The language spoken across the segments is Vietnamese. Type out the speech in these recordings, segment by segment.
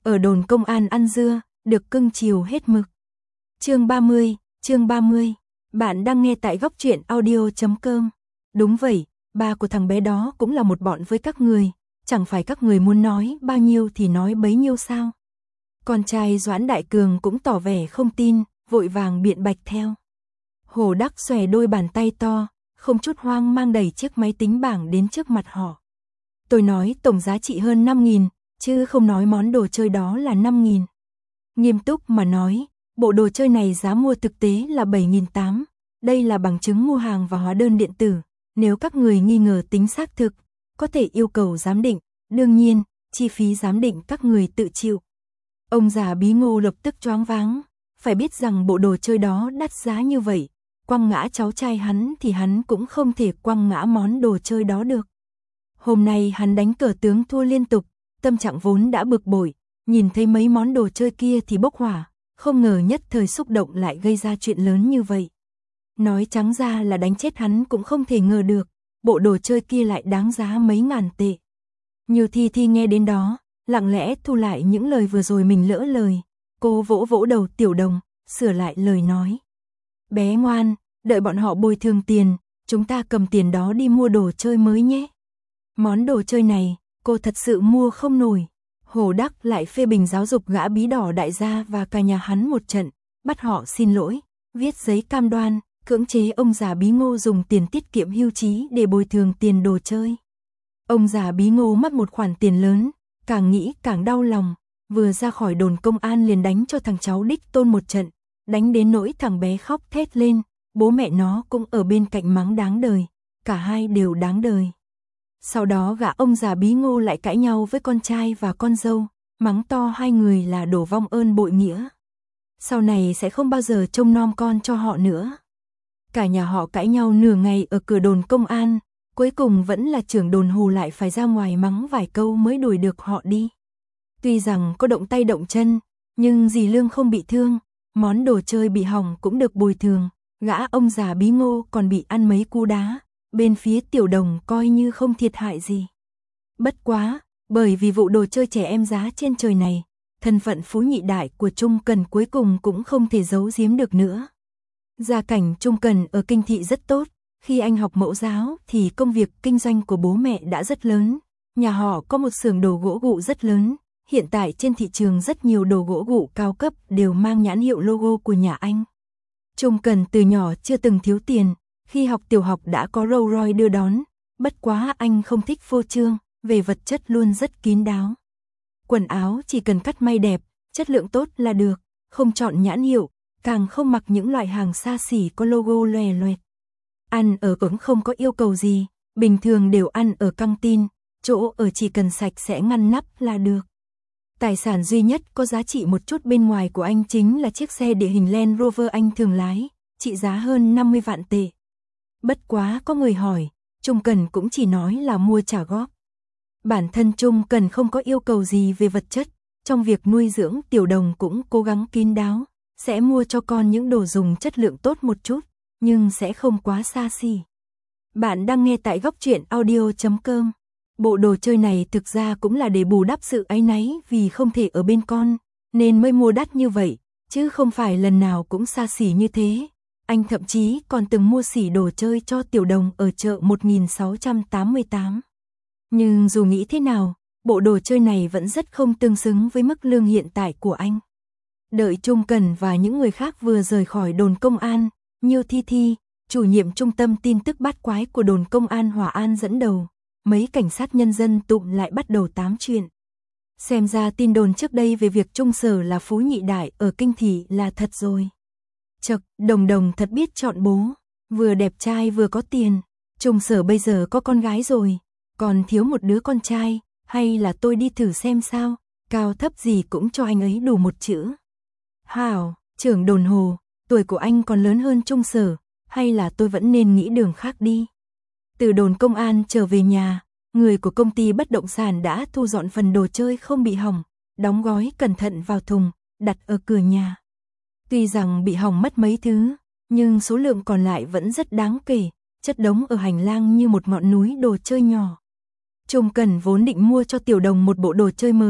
ở đồn công an ăn dưa, được cưng chiều hết mực. Chương 30, bạn đang nghe tại góc truyện audio.com. Đúng vậy, ba của thằng bé đó cũng là một bọn với các người, chẳng phải các người muốn nói bao nhiêu thì nói bấy nhiêu sao? Con trai Doãn Đại Cường cũng tỏ vẻ không tin, vội vàng biện bạch theo. Hồ Đắc xòe đôi bàn tay to, không chút hoang mang đẩy chiếc máy tính bảng đến trước mặt họ. Tôi nói tổng giá trị hơn 5.000, chứ không nói món đồ chơi đó là 5.000. Nghiêm túc mà nói, bộ đồ chơi này giá mua thực tế là 7.800, đây là bằng chứng mua hàng và hóa đơn điện tử. Nếu các người nghi ngờ tính xác thực, có thể yêu cầu giám định, đương nhiên, chi phí giám định các người tự chịu. Ông già Bí Ngô lập tức choáng váng, phải biết rằng bộ đồ chơi đó đắt giá như vậy, quăng ngã cháu trai hắn thì hắn cũng không thể quăng ngã món đồ chơi đó được. Hôm nay hắn đánh cờ tướng thua liên tục, tâm trạng vốn đã bực bội, nhìn thấy mấy món đồ chơi kia thì bốc hỏa, không ngờ nhất thời xúc động lại gây ra chuyện lớn như vậy. Nói trắng ra là đánh chết hắn cũng không thể ngờ được, bộ đồ chơi kia lại đáng giá mấy ngàn tệ. Như Thi nghe đến đó, lặng lẽ thu lại những lời vừa rồi mình lỡ lời, cô vỗ vỗ đầu Tiểu Đồng, sửa lại lời nói. Bé ngoan, đợi bọn họ bồi thường tiền, chúng ta cầm tiền đó đi mua đồ chơi mới nhé. Món đồ chơi này, cô thật sự mua không nổi. Hồ Đắc lại phê bình giáo dục gã Bí Đỏ đại gia và cả nhà hắn một trận, bắt họ xin lỗi, viết giấy cam đoan, cưỡng chế ông già Bí Ngô dùng tiền tiết kiệm hưu trí để bồi thường tiền đồ chơi. Ông già Bí Ngô mất một khoản tiền lớn, càng nghĩ càng đau lòng, vừa ra khỏi đồn công an liền đánh cho thằng cháu đích tôn một trận, đánh đến nỗi thằng bé khóc thét lên, bố mẹ nó cũng ở bên cạnh mắng đáng đời, cả hai đều đáng đời. Sau đó gã ông già Bí Ngô lại cãi nhau với con trai và con dâu, mắng to hai người là đổ vong ơn bội nghĩa. Sau này sẽ không bao giờ trông nom con cho họ nữa. Cả nhà họ cãi nhau nửa ngày ở cửa đồn công an, cuối cùng vẫn là trưởng đồn Hồ lại phải ra ngoài mắng vài câu mới đuổi được họ đi. Tuy rằng có động tay động chân, nhưng dì Lương không bị thương, món đồ chơi bị hỏng cũng được bồi thường, gã ông già Bí Ngô còn bị ăn mấy cú đá, bên phía Tiểu Đồng coi như không thiệt hại gì. Bất quá, bởi vì vụ đồ chơi trẻ em giá trên trời này, thân phận phú nhị đại của Trung Cần cuối cùng cũng không thể giấu giếm được nữa. Gia cảnh Trung Cần ở kinh thị rất tốt, khi anh học mẫu giáo thì công việc kinh doanh của bố mẹ đã rất lớn, nhà họ có một xưởng đồ gỗ gụ rất lớn, hiện tại trên thị trường rất nhiều đồ gỗ gụ cao cấp đều mang nhãn hiệu logo của nhà anh. Trung Cần từ nhỏ chưa từng thiếu tiền, khi học tiểu học đã có Rolls Royce đưa đón, bất quá anh không thích phô trương, về vật chất luôn rất kín đáo. Quần áo chỉ cần cắt may đẹp, chất lượng tốt là được, không chọn nhãn hiệu, càng không mặc những loại hàng xa xỉ có logo loè loẹt. Ăn ở cũng không có yêu cầu gì, bình thường đều ăn ở căng tin, chỗ ở chỉ cần sạch sẽ ngăn nắp là được. Tài sản duy nhất có giá trị một chút bên ngoài của anh chính là chiếc xe địa hình Land Rover anh thường lái, trị giá hơn 50 vạn tệ. Bất quá có người hỏi, Trung Cần cũng chỉ nói là mua trả góp. Bản thân Trung Cần không có yêu cầu gì về vật chất, trong việc nuôi dưỡng Tiểu Đồng cũng cố gắng kín đáo, sẽ mua cho con những đồ dùng chất lượng tốt một chút, nhưng sẽ không quá xa xỉ. Bạn đang nghe tại góc truyện audio.com. Bộ đồ chơi này thực ra cũng là để bù đắp sự áy náy vì không thể ở bên con, nên mới mua đắt như vậy, chứ không phải lần nào cũng xa xỉ như thế. Anh thậm chí còn từng mua xỉ đồ chơi cho Tiểu Đồng ở chợ 1688. Nhưng dù nghĩ thế nào, bộ đồ chơi này vẫn rất không tương xứng với mức lương hiện tại của anh. Đợi Trung Cần và những người khác vừa rời khỏi đồn công an, Nhiêu Thi, chủ nhiệm trung tâm tin tức bát quái của đồn công an Hòa An dẫn đầu, mấy cảnh sát nhân dân tụm lại bắt đầu tám chuyện. Xem ra tin đồn trước đây về việc Trung Sở là phú nhị đại ở kinh thị là thật rồi. Chậc, Đồng thật biết chọn bố, vừa đẹp trai vừa có tiền. Trung Sở bây giờ có con gái rồi, còn thiếu một đứa con trai, hay là tôi đi thử xem sao, cao thấp gì cũng cho anh ấy đủ một chữ. Hảo, trưởng đồn Hồ, tuổi của anh còn lớn hơn Trung Sở, hay là tôi vẫn nên nghĩ đường khác đi. Từ đồn công an trở về nhà, người của công ty bất động sản đã thu dọn phần đồ chơi không bị hỏng, đóng gói cẩn thận vào thùng, đặt ở cửa nhà. Tuy rằng bị hỏng mất mấy thứ, nhưng số lượng còn lại vẫn rất đáng kể, chất đống ở hành lang như một ngọn núi đồ chơi nhỏ. Trung Cần vốn định mua cho Tiểu Đồng một bộ đồ chơi mới,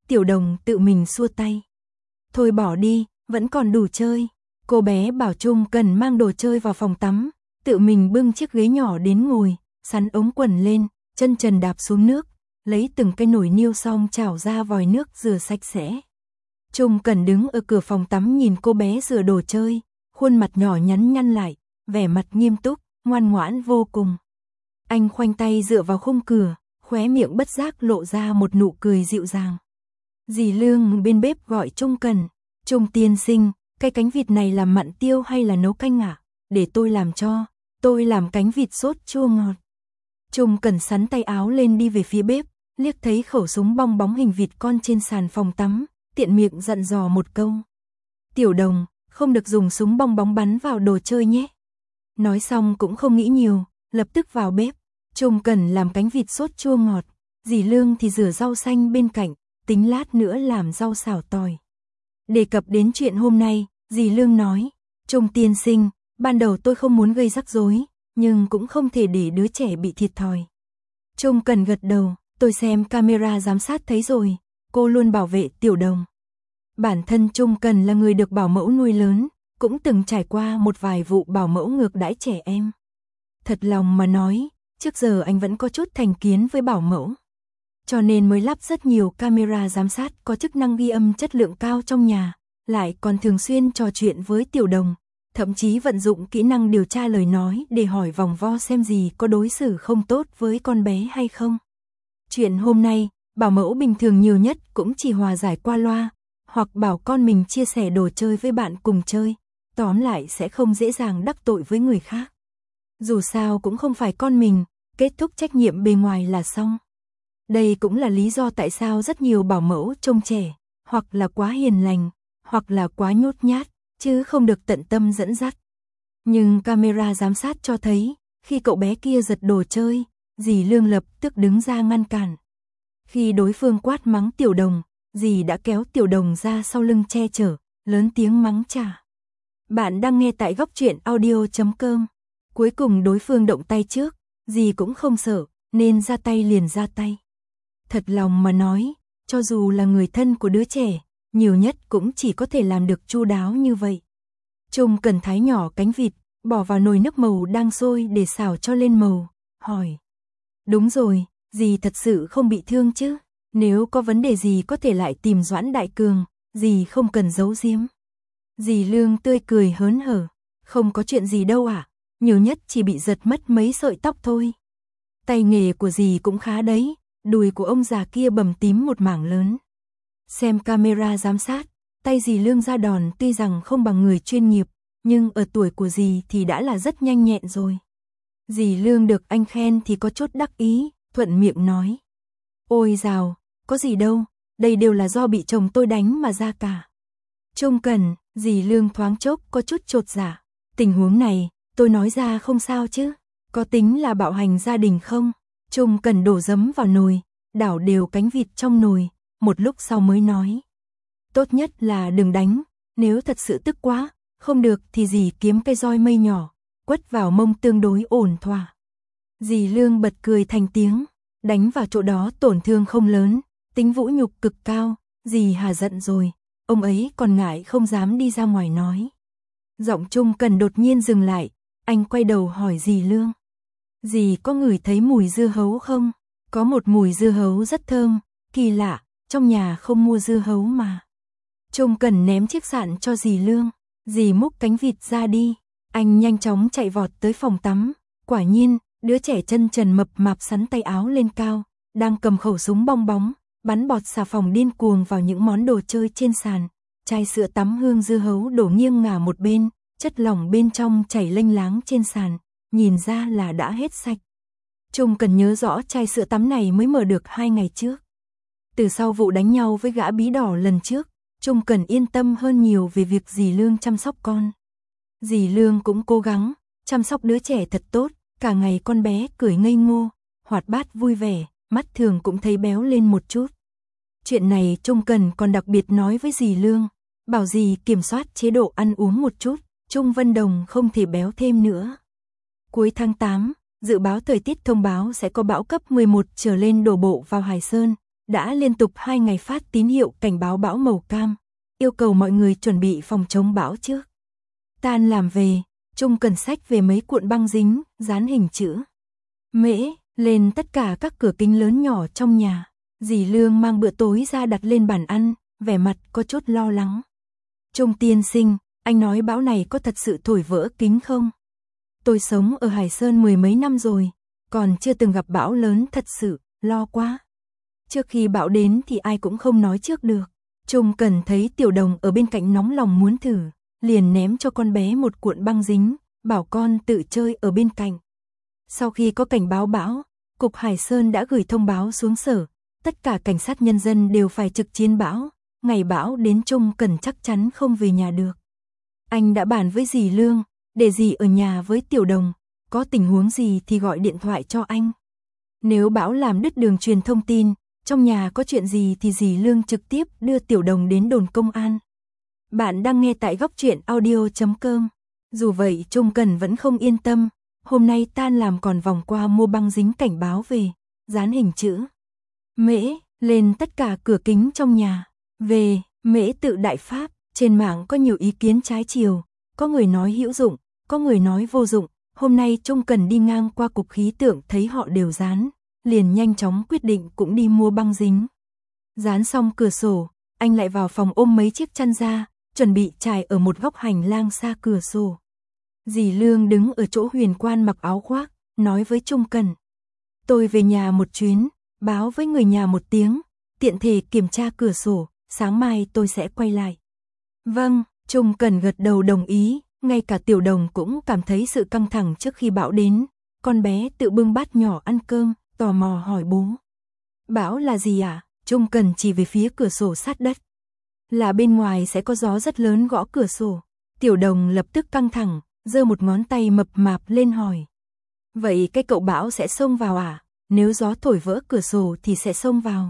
Tiểu Đồng tự mình xua tay. Thôi bỏ đi, vẫn còn đủ chơi. Cô bé bảo Trung Cần mang đồ chơi vào phòng tắm, tự mình bưng chiếc ghế nhỏ đến ngồi, sắn ống quần lên, chân trần đạp xuống nước, lấy từng cái nồi niêu xong chảo ra vòi nước rửa sạch sẽ. Trung Cần đứng ở cửa phòng tắm nhìn cô bé rửa đồ chơi, khuôn mặt nhỏ nhắn nhăn lại, vẻ mặt nghiêm túc, ngoan ngoãn vô cùng. Anh khoanh tay dựa vào khung cửa, khóe miệng bất giác lộ ra một nụ cười dịu dàng. Dì Lương bên bếp gọi Trung Cần. Trung tiên sinh, cái cánh vịt này làm mặn tiêu hay là nấu canh ạ? Để tôi làm cho, tôi làm cánh vịt sốt chua ngọt. Trung Cần sắn tay áo lên đi về phía bếp, liếc thấy khẩu súng bong bóng hình vịt con trên sàn phòng tắm, tiện miệng dặn dò một câu. Tiểu Đồng, không được dùng súng bong bóng bắn vào đồ chơi nhé. Nói xong cũng không nghĩ nhiều, lập tức vào bếp. Trung Cần làm cánh vịt sốt chua ngọt, dì Lương thì rửa rau xanh bên cạnh, tính lát nữa làm rau xào tỏi. Đề cập đến chuyện hôm nay, dì Lương nói, Trung tiên sinh, ban đầu tôi không muốn gây rắc rối, nhưng cũng không thể để đứa trẻ bị thiệt thòi. Trung Cần gật đầu, tôi xem camera giám sát thấy rồi, cô luôn bảo vệ Tiểu Đồng. Bản thân Trung Cần là người được bảo mẫu nuôi lớn, cũng từng trải qua một vài vụ bảo mẫu ngược đãi trẻ em. Thật lòng mà nói, trước giờ anh vẫn có chút thành kiến với bảo mẫu. Cho nên mới lắp rất nhiều camera giám sát có chức năng ghi âm chất lượng cao trong nhà, lại còn thường xuyên trò chuyện với Tiểu Đồng, thậm chí vận dụng kỹ năng điều tra lời nói để hỏi vòng vo xem gì có đối xử không tốt với con bé hay không. Chuyện hôm nay, bảo mẫu bình thường nhiều nhất cũng chỉ hòa giải qua loa, hoặc bảo con mình chia sẻ đồ chơi với bạn cùng chơi, tóm lại sẽ không dễ dàng đắc tội với người khác. Dù sao cũng không phải con mình, kết thúc trách nhiệm bề ngoài là xong. Đây cũng là lý do tại sao rất nhiều bảo mẫu trông trẻ, hoặc là quá hiền lành, hoặc là quá nhút nhát, chứ không được tận tâm dẫn dắt. Nhưng camera giám sát cho thấy, khi cậu bé kia giật đồ chơi, dì Lương lập tức đứng ra ngăn cản. Khi đối phương quát mắng Tiểu Đồng, dì đã kéo Tiểu Đồng ra sau lưng che chở, lớn tiếng mắng trả. Bạn đang nghe tại góc truyện audio.com. Cuối cùng đối phương động tay trước, dì cũng không sợ, nên ra tay liền ra tay. Thật lòng mà nói, cho dù là người thân của đứa trẻ, nhiều nhất cũng chỉ có thể làm được chu đáo như vậy. Trung Cần thái nhỏ cánh vịt, bỏ vào nồi nước màu đang sôi để xào cho lên màu, hỏi. Đúng rồi, dì thật sự không bị thương chứ? Nếu có vấn đề gì có thể lại tìm Doãn Đại Cường, dì không cần giấu giếm. Dì Lương tươi cười hớn hở, không có chuyện gì đâu ạ, nhiều nhất chỉ bị giật mất mấy sợi tóc thôi. Tay nghề của dì cũng khá đấy, đùi của ông già kia bầm tím một mảng lớn. Xem camera giám sát, tay dì Lương ra đòn tuy rằng không bằng người chuyên nghiệp, nhưng ở tuổi của dì thì đã là rất nhanh nhẹn rồi. Dì Lương được anh khen thì có chút đắc ý, thuận miệng nói. Ôi dào, có gì đâu, đây đều là do bị chồng tôi đánh mà ra cả. Trung Cần, dì Lương thoáng chốc có chút chột dạ. Tình huống này, tôi nói ra không sao chứ, có tính là bạo hành gia đình không? Trung Cần đổ giấm vào nồi, đảo đều cánh vịt trong nồi, một lúc sau mới nói. Tốt nhất là đừng đánh, nếu thật sự tức quá, không được thì dì kiếm cây roi mây nhỏ, quất vào mông tương đối ổn thỏa. Dì Lương bật cười thành tiếng, đánh vào chỗ đó tổn thương không lớn, tính vũ nhục cực cao, dì hà giận rồi, ông ấy còn ngại không dám đi ra ngoài nói. Giọng Trung Cần đột nhiên dừng lại, anh quay đầu hỏi dì Lương. Dì có ngửi thấy mùi dưa hấu không? Có một mùi dưa hấu rất thơm, kỳ lạ, trong nhà không mua dưa hấu mà. Trung Cần ném chiếc sạn cho dì Lương, dì múc cánh vịt ra đi, anh nhanh chóng chạy vọt tới phòng tắm, quả nhiên, đứa trẻ chân trần mập mạp sắn tay áo lên cao, đang cầm khẩu súng bong bóng, bắn bọt xà phòng điên cuồng vào những món đồ chơi trên sàn, chai sữa tắm hương dưa hấu đổ nghiêng ngả một bên, chất lỏng bên trong chảy lênh láng trên sàn, nhìn ra là đã hết sạch. Trung Cần nhớ rõ chai sữa tắm này mới mở được 2 ngày trước. Từ sau vụ đánh nhau với gã bí đỏ lần trước, Trung Cần yên tâm hơn nhiều về việc dì Lương chăm sóc con. Dì Lương cũng cố gắng, chăm sóc đứa trẻ thật tốt, cả ngày con bé cười ngây ngô, hoạt bát vui vẻ, mắt thường cũng thấy béo lên một chút. Chuyện này Trung Cần còn đặc biệt nói với dì Lương, bảo dì kiểm soát chế độ ăn uống một chút, Trung Vân Đồng không thể béo thêm nữa. Cuối tháng 8, dự báo thời tiết thông báo sẽ có bão cấp 11 trở lên đổ bộ vào Hải Sơn, đã liên tục 2 ngày phát tín hiệu cảnh báo bão màu cam, yêu cầu mọi người chuẩn bị phòng chống bão trước. Tan làm về, Trung Cần xách về mấy cuộn băng dính, dán hình chữ Mễ lên tất cả các cửa kính lớn nhỏ trong nhà. Dì Lương mang bữa tối ra đặt lên bàn ăn, vẻ mặt có chút lo lắng. Trung tiên sinh, anh nói bão này có thật sự thổi vỡ kính không? Tôi sống ở Hải Sơn 10 mấy năm rồi, còn chưa từng gặp bão lớn thật sự, lo quá. Trước khi bão đến thì ai cũng không nói trước được. Trung Cần thấy Tiểu Đồng ở bên cạnh nóng lòng muốn thử, liền ném cho con bé một cuộn băng dính, bảo con tự chơi ở bên cạnh. Sau khi có cảnh báo bão, Cục Hải Sơn đã gửi thông báo xuống sở, tất cả cảnh sát nhân dân đều phải trực chiến bão, ngày bão đến Trung Cần chắc chắn không về nhà được. Anh đã bàn với dì Lương, để dì ở nhà với Tiểu Đồng, có tình huống gì thì gọi điện thoại cho anh. Nếu bão làm đứt đường truyền thông tin, trong nhà có chuyện gì thì dì Lương trực tiếp đưa Tiểu Đồng đến đồn công an. Bạn đang nghe tại góc truyện audio.com. Dù vậy Trung Cần vẫn không yên tâm, hôm nay tan làm còn vòng qua mua băng dính cảnh báo về, dán hình chữ Mễ lên tất cả cửa kính trong nhà. Về Mễ tự đại pháp, trên mạng có nhiều ý kiến trái chiều, có người nói hữu dụng, có người nói vô dụng. Hôm nay Trung Cần đi ngang qua cục khí tượng thấy họ đều dán, liền nhanh chóng quyết định cũng đi mua băng dính. Dán xong cửa sổ, anh lại vào phòng ôm mấy chiếc chăn ra, chuẩn bị trải ở một góc hành lang xa cửa sổ. Dì Lương đứng ở chỗ huyền quan mặc áo khoác, nói với Trung Cần. Tôi về nhà một chuyến, báo với người nhà một tiếng, tiện thể kiểm tra cửa sổ, sáng mai tôi sẽ quay lại. Vâng, Trung Cần gật đầu đồng ý, ngay cả Tiểu Đồng cũng cảm thấy sự căng thẳng trước khi bão đến. Con bé tự bưng bát nhỏ ăn cơm, tò mò hỏi bố. Bão là gì ạ? Trung Cần chỉ về phía cửa sổ sát đất. Là bên ngoài sẽ có gió rất lớn gõ cửa sổ. Tiểu Đồng lập tức căng thẳng, giơ một ngón tay mập mạp lên hỏi. Vậy cái cậu bão sẽ xông vào à? Nếu gió thổi vỡ cửa sổ thì sẽ xông vào.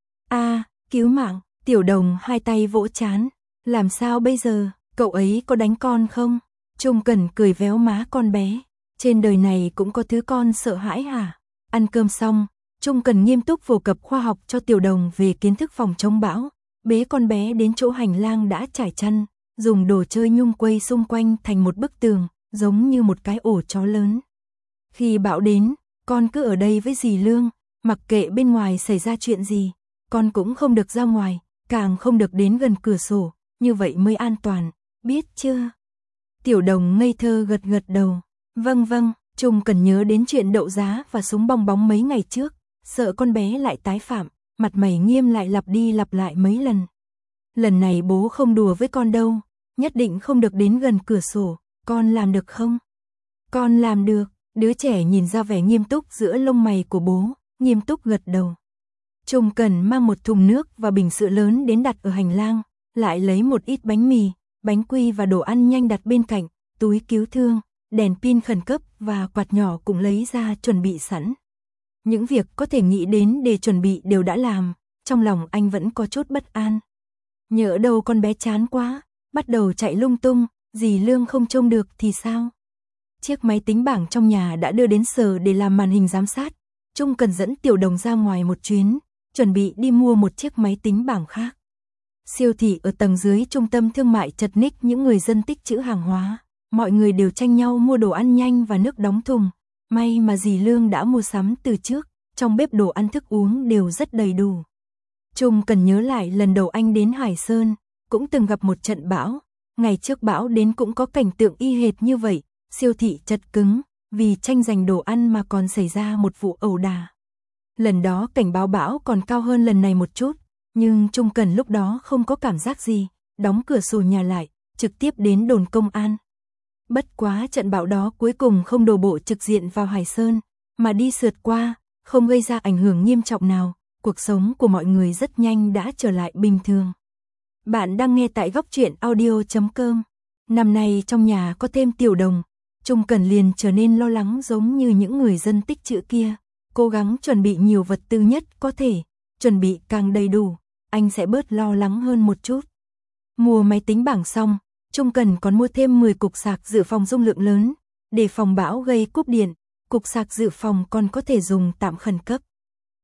Cứu mạng, Tiểu Đồng hai tay vỗ trán. Làm sao bây giờ, cậu ấy có đánh con không? Trung Cần cười véo má con bé. Trên đời này cũng có thứ con sợ hãi hả? Ăn cơm xong, Trung Cần nghiêm túc phổ cập khoa học cho Tiểu Đồng về kiến thức phòng chống bão. Bế con bé đến chỗ hành lang đã trải chăn, dùng đồ chơi nhung quây xung quanh thành một bức tường, giống như một cái ổ chó lớn. Khi bão đến, con cứ ở đây với dì Lương, mặc kệ bên ngoài xảy ra chuyện gì, con cũng không được ra ngoài, càng không được đến gần cửa sổ, như vậy mới an toàn, biết chưa? Tiểu Đồng ngây thơ gật gật đầu. Vâng vâng, Trung Cần nhớ đến chuyện đậu giá và súng bong bóng mấy ngày trước, sợ con bé lại tái phạm, mặt mày nghiêm lại lặp đi lặp lại mấy lần. Lần này bố không đùa với con đâu, nhất định không được đến gần cửa sổ, con làm được không? Con làm được, đứa trẻ nhìn ra vẻ nghiêm túc giữa lông mày của bố, nghiêm túc gật đầu. Trung Cần mang một thùng nước và bình sữa lớn đến đặt ở hành lang, lại lấy một ít bánh mì, bánh quy và đồ ăn nhanh đặt bên cạnh, túi cứu thương, đèn pin khẩn cấp và quạt nhỏ cũng lấy ra chuẩn bị sẵn. Những việc có thể nghĩ đến để chuẩn bị đều đã làm, trong lòng anh vẫn có chút bất an. Nhỡ đâu con bé chán quá, bắt đầu chạy lung tung, dì Lương không trông được thì sao? Chiếc máy tính bảng trong nhà đã đưa đến sở để làm màn hình giám sát. Trung Cần dẫn Tiểu Đồng ra ngoài một chuyến, chuẩn bị đi mua một chiếc máy tính bảng khác. Siêu thị ở tầng dưới trung tâm thương mại chật ních những người dân tích trữ hàng hóa. Mọi người đều tranh nhau mua đồ ăn nhanh và nước đóng thùng. May mà dì Lương đã mua sắm từ trước, trong bếp đồ ăn thức uống đều rất đầy đủ. Trung Cần nhớ lại lần đầu anh đến Hải Sơn, cũng từng gặp một trận bão. Ngày trước bão đến cũng có cảnh tượng y hệt như vậy, siêu thị chật cứng, vì tranh giành đồ ăn mà còn xảy ra một vụ ẩu đả. Lần đó cảnh báo bão còn cao hơn lần này một chút, nhưng Trung Cần lúc đó không có cảm giác gì, đóng cửa sổ nhà lại, trực tiếp đến đồn công an. Bất quá trận bão đó cuối cùng không đổ bộ trực diện vào Hải Sơn, mà đi sượt qua, không gây ra ảnh hưởng nghiêm trọng nào, cuộc sống của mọi người rất nhanh đã trở lại bình thường. Bạn đang nghe tại góc truyện audio.com. Năm nay trong nhà có thêm Tiểu Đồng, Trung Cần liền trở nên lo lắng giống như những người dân tích trữ kia, cố gắng chuẩn bị nhiều vật tư nhất có thể, chuẩn bị càng đầy đủ, anh sẽ bớt lo lắng hơn một chút. Mua máy tính bảng xong, Trung Cần còn mua thêm 10 cục sạc dự phòng dung lượng lớn, để phòng bão gây cúp điện, cục sạc dự phòng còn có thể dùng tạm khẩn cấp.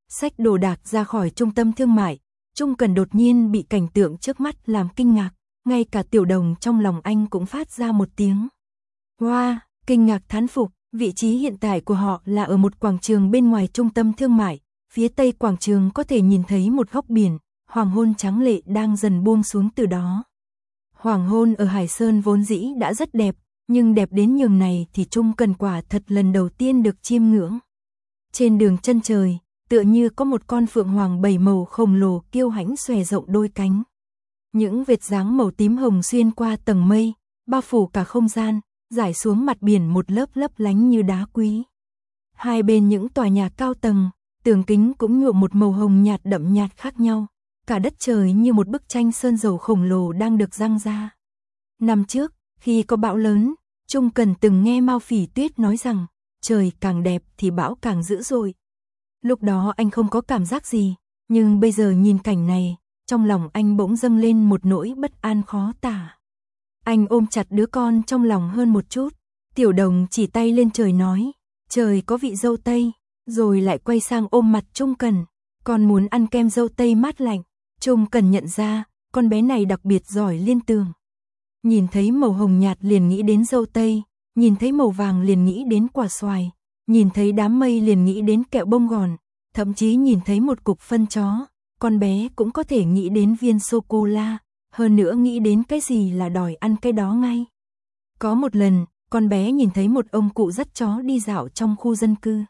Xách đồ đạc ra khỏi trung tâm thương mại, Trung Cần đột nhiên bị cảnh tượng trước mắt làm kinh ngạc, ngay cả Tiểu Đồng trong lòng anh cũng phát ra một tiếng wow, kinh ngạc thán phục. Vị trí hiện tại của họ là ở một quảng trường bên ngoài trung tâm thương mại, phía tây quảng trường có thể nhìn thấy một góc biển, hoàng hôn trắng lệ đang dần buông xuống từ đó. Hoàng hôn ở Hải Sơn vốn dĩ đã rất đẹp, nhưng đẹp đến nhường này thì Trung Cần quả thật lần đầu tiên được chiêm ngưỡng. Trên đường chân trời, tựa như có một con phượng hoàng bảy màu khổng lồ kiêu hãnh xòe rộng đôi cánh. Những vệt dáng màu tím hồng xuyên qua tầng mây, bao phủ cả không gian, rải xuống mặt biển một lớp lấp lánh như đá quý. Hai bên những tòa nhà cao tầng, tường kính cũng nhuộm một màu hồng nhạt đậm nhạt khác nhau. Cả đất trời như một bức tranh sơn dầu khổng lồ đang được giăng ra. Năm trước, khi có bão lớn, Trung Cần từng nghe Mao Phỉ Tuyết nói rằng, trời càng đẹp thì bão càng dữ dội. Lúc đó anh không có cảm giác gì, nhưng bây giờ nhìn cảnh này, trong lòng anh bỗng dâng lên một nỗi bất an khó tả. Anh ôm chặt đứa con trong lòng hơn một chút, Tiểu Đồng chỉ tay lên trời nói, trời có vị dâu tây, rồi lại quay sang ôm mặt Trung Cần, con muốn ăn kem dâu tây mát lạnh. Trung Cần nhận ra, con bé này đặc biệt giỏi liên tưởng. Nhìn thấy màu hồng nhạt liền nghĩ đến dâu tây, nhìn thấy màu vàng liền nghĩ đến quả xoài, nhìn thấy đám mây liền nghĩ đến kẹo bông gòn, thậm chí nhìn thấy một cục phân chó, con bé cũng có thể nghĩ đến viên sô-cô-la, hơn nữa nghĩ đến cái gì là đòi ăn cái đó ngay. Có một lần, con bé nhìn thấy một ông cụ dắt chó đi dạo trong khu dân cư.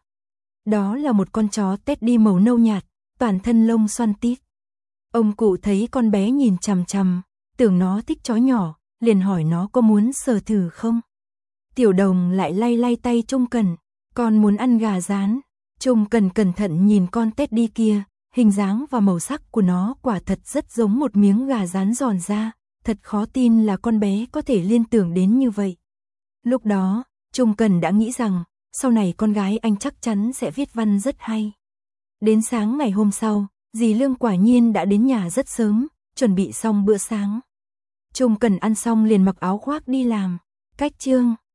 Đó là một con chó Teddy màu nâu nhạt, toàn thân lông xoăn tít. Ông cụ thấy con bé nhìn chằm chằm, tưởng nó thích chó nhỏ, liền hỏi nó có muốn sờ thử không. Tiểu Đồng lại lay lay tay Trung Cần, con muốn ăn gà rán. Trung Cần cẩn thận nhìn con Teddy kia, hình dáng và màu sắc của nó quả thật rất giống một miếng gà rán giòn ra, thật khó tin là con bé có thể liên tưởng đến như vậy. Lúc đó, Trung Cần đã nghĩ rằng, sau này con gái anh chắc chắn sẽ viết văn rất hay. Đến sáng ngày hôm sau, dì Lương quả nhiên đã đến nhà rất sớm, chuẩn bị xong bữa sáng. Trung Cần ăn xong liền mặc áo khoác đi làm. Cách chương